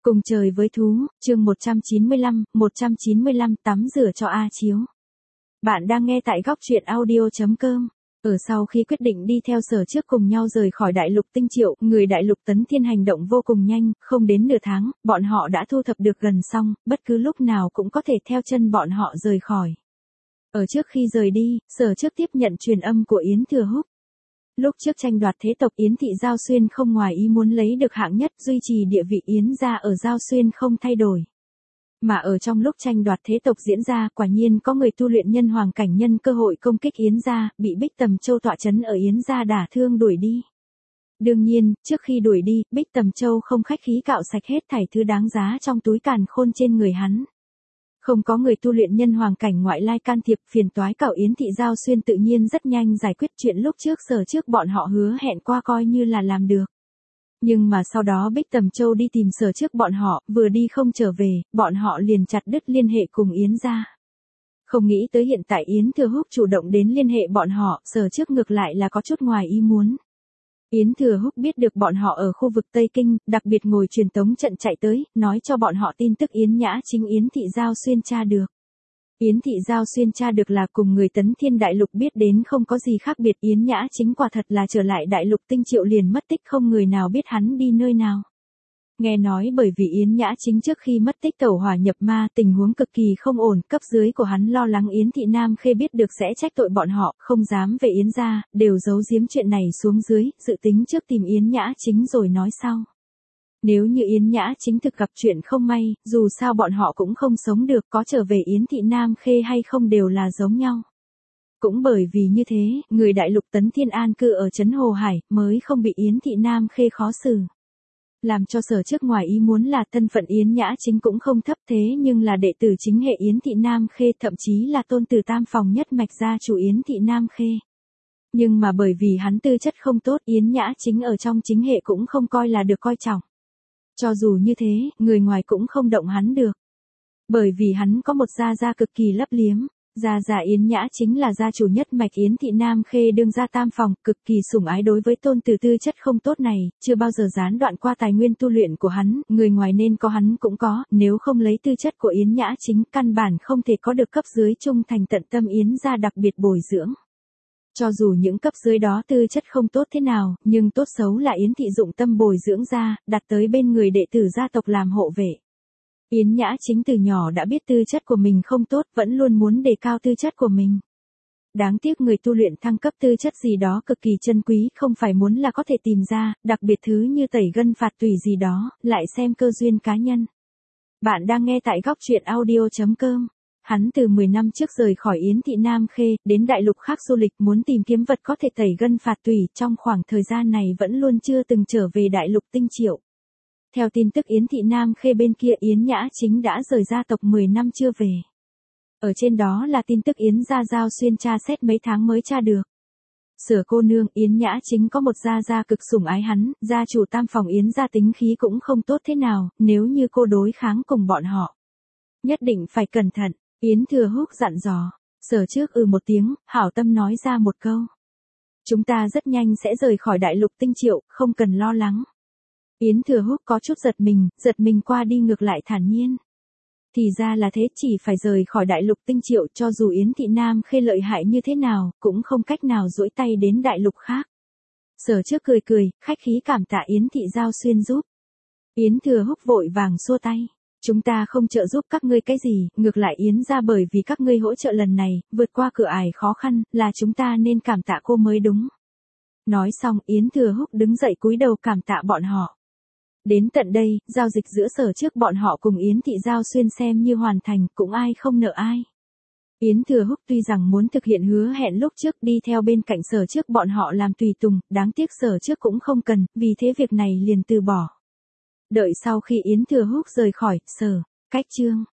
Cùng trời với thú, chương 195, tắm rửa cho A Chiếu. Bạn đang nghe tại góc truyện audio.com. Ở sau khi quyết định đi theo Sở Trước cùng nhau rời khỏi đại lục Tinh Triệu, người đại lục Tấn Thiên hành động vô cùng nhanh, không đến nửa tháng, bọn họ đã thu thập được gần xong, bất cứ lúc nào cũng có thể theo chân bọn họ rời khỏi. Ở trước khi rời đi, Sở Trước tiếp nhận truyền âm của Yến Thừa Húc. Lúc trước tranh đoạt thế tộc Yến Thị Giao Xuyên không ngoài ý muốn lấy được hạng nhất, duy trì địa vị Yến gia ở Giao Xuyên không thay đổi. Mà ở trong lúc tranh đoạt thế tộc diễn ra, quả nhiên có người tu luyện nhân hoàng cảnh nhân cơ hội công kích Yến gia, bị Bích Tầm Châu tọa chấn ở Yến gia đả thương đuổi đi. Đương nhiên, trước khi đuổi đi, Bích Tầm Châu không khách khí cạo sạch hết thảy thứ đáng giá trong túi càn khôn trên người hắn. Không có người tu luyện nhân hoàng cảnh ngoại lai can thiệp, phiền toái cạo Yến Thị Giao Xuyên tự nhiên rất nhanh giải quyết, chuyện lúc trước Sở Trước bọn họ hứa hẹn qua coi như là làm được. Nhưng mà sau đó Bích Tầm Châu đi tìm Sở Trước bọn họ, vừa đi không trở về, bọn họ liền chặt đứt liên hệ cùng Yến gia. Không nghĩ tới hiện tại Yến Thừa Húc chủ động đến liên hệ bọn họ, Sở Trước ngược lại là có chút ngoài ý muốn. Yến Thừa Húc biết được bọn họ ở khu vực Tây Kinh, đặc biệt ngồi truyền tống trận chạy tới, nói cho bọn họ tin tức Yến Nhã Chính Yến Thị Giao Xuyên tra được. Yến Thị Giao Xuyên tra được là cùng người Tấn Thiên đại lục biết đến không có gì khác biệt, Yến Nhã Chính quả thật là trở lại đại lục Tinh Triệu liền mất tích, không người nào biết hắn đi nơi nào. Nghe nói bởi vì Yến Nhã Chính trước khi mất tích tẩu hỏa nhập ma, tình huống cực kỳ không ổn, cấp dưới của hắn lo lắng Yến Thị Nam Khê biết được sẽ trách tội bọn họ, không dám về Yến gia, đều giấu giếm chuyện này xuống dưới, dự tính trước tìm Yến Nhã Chính rồi nói sau. Nếu như Yến Nhã Chính thực gặp chuyện không may, dù sao bọn họ cũng không sống được, có trở về Yến Thị Nam Khê hay không đều là giống nhau. Cũng bởi vì như thế, người đại lục Tấn Thiên an cư ở trấn Hồ Hải, mới không bị Yến Thị Nam Khê khó xử. Làm cho Sở Trước ngoài ý muốn là thân phận Yến Nhã Chính cũng không thấp, thế nhưng là đệ tử chính hệ Yến Thị Nam Khê, thậm chí là tôn tử tam phòng nhất mạch gia chủ Yến Thị Nam Khê. Nhưng mà bởi vì hắn tư chất không tốt, Yến Nhã Chính ở trong chính hệ cũng không coi là được coi trọng. Cho dù như thế, người ngoài cũng không động hắn được. Bởi vì hắn có một gia cực kỳ lấp liếm. Gia Yến Nhã Chính là gia chủ nhất mạch Yến Thị Nam Khê đương gia tam phòng, cực kỳ sủng ái đối với tôn tử tư chất không tốt này, chưa bao giờ gián đoạn qua tài nguyên tu luyện của hắn, người ngoài nên có hắn cũng có, nếu không lấy tư chất của Yến Nhã Chính, căn bản không thể có được cấp dưới trung thành tận tâm Yến gia đặc biệt bồi dưỡng. Cho dù những cấp dưới đó tư chất không tốt thế nào, nhưng tốt xấu là Yến Thị dụng tâm bồi dưỡng ra, đặt tới bên người đệ tử gia tộc làm hộ vệ. Yến Nhã Chính từ nhỏ đã biết tư chất của mình không tốt, vẫn luôn muốn đề cao tư chất của mình. Đáng tiếc người tu luyện thăng cấp tư chất gì đó cực kỳ chân quý, không phải muốn là có thể tìm ra, đặc biệt thứ như tẩy gân phạt tùy gì đó, lại xem cơ duyên cá nhân. Bạn đang nghe tại góc truyện audio.com. Hắn từ 10 năm trước rời khỏi Yến Thị Nam Khê, đến đại lục khác du lịch muốn tìm kiếm vật có thể tẩy gân phạt tùy, trong khoảng thời gian này vẫn luôn chưa từng trở về đại lục Tinh Triệu. Theo tin tức Yến Thị Nam Khê bên kia, Yến Nhã Chính đã rời gia tộc 10 năm chưa về. Ở trên đó là tin tức Yến gia Giao Xuyên tra xét mấy tháng mới tra được. Sửa cô nương, Yến Nhã Chính có một gia cực sủng ái hắn, gia chủ tam phòng Yến gia tính khí cũng không tốt thế nào, nếu như cô đối kháng cùng bọn họ. Nhất định phải cẩn thận, Yến Thừa Húc dặn dò. Sở Trước một tiếng, hảo tâm nói ra một câu. Chúng ta rất nhanh sẽ rời khỏi đại lục Tinh Triệu, không cần lo lắng. Yến Thừa Húc có chút giật mình qua đi ngược lại thản nhiên. Thì ra là thế, chỉ phải rời khỏi đại lục Tinh Triệu, cho dù Yến Thị Nam Khê lợi hại như thế nào, cũng không cách nào duỗi tay đến đại lục khác. Sở Trước cười, khách khí cảm tạ Yến Thị Giao Xuyên giúp. Yến Thừa Húc vội vàng xua tay. Chúng ta không trợ giúp các ngươi cái gì, ngược lại Yến gia bởi vì các ngươi hỗ trợ lần này, vượt qua cửa ải khó khăn, là chúng ta nên cảm tạ cô mới đúng. Nói xong, Yến Thừa Húc đứng dậy cúi đầu cảm tạ bọn họ. Đến tận đây, giao dịch giữa Sở Trước bọn họ cùng Yến Thị Giao Xuyên xem như hoàn thành, cũng ai không nợ ai. Yến Thừa Húc tuy rằng muốn thực hiện hứa hẹn lúc trước đi theo bên cạnh Sở Trước bọn họ làm tùy tùng, đáng tiếc Sở Trước cũng không cần, vì thế việc này liền từ bỏ. Đợi sau khi Yến Thừa Húc rời khỏi, cách chương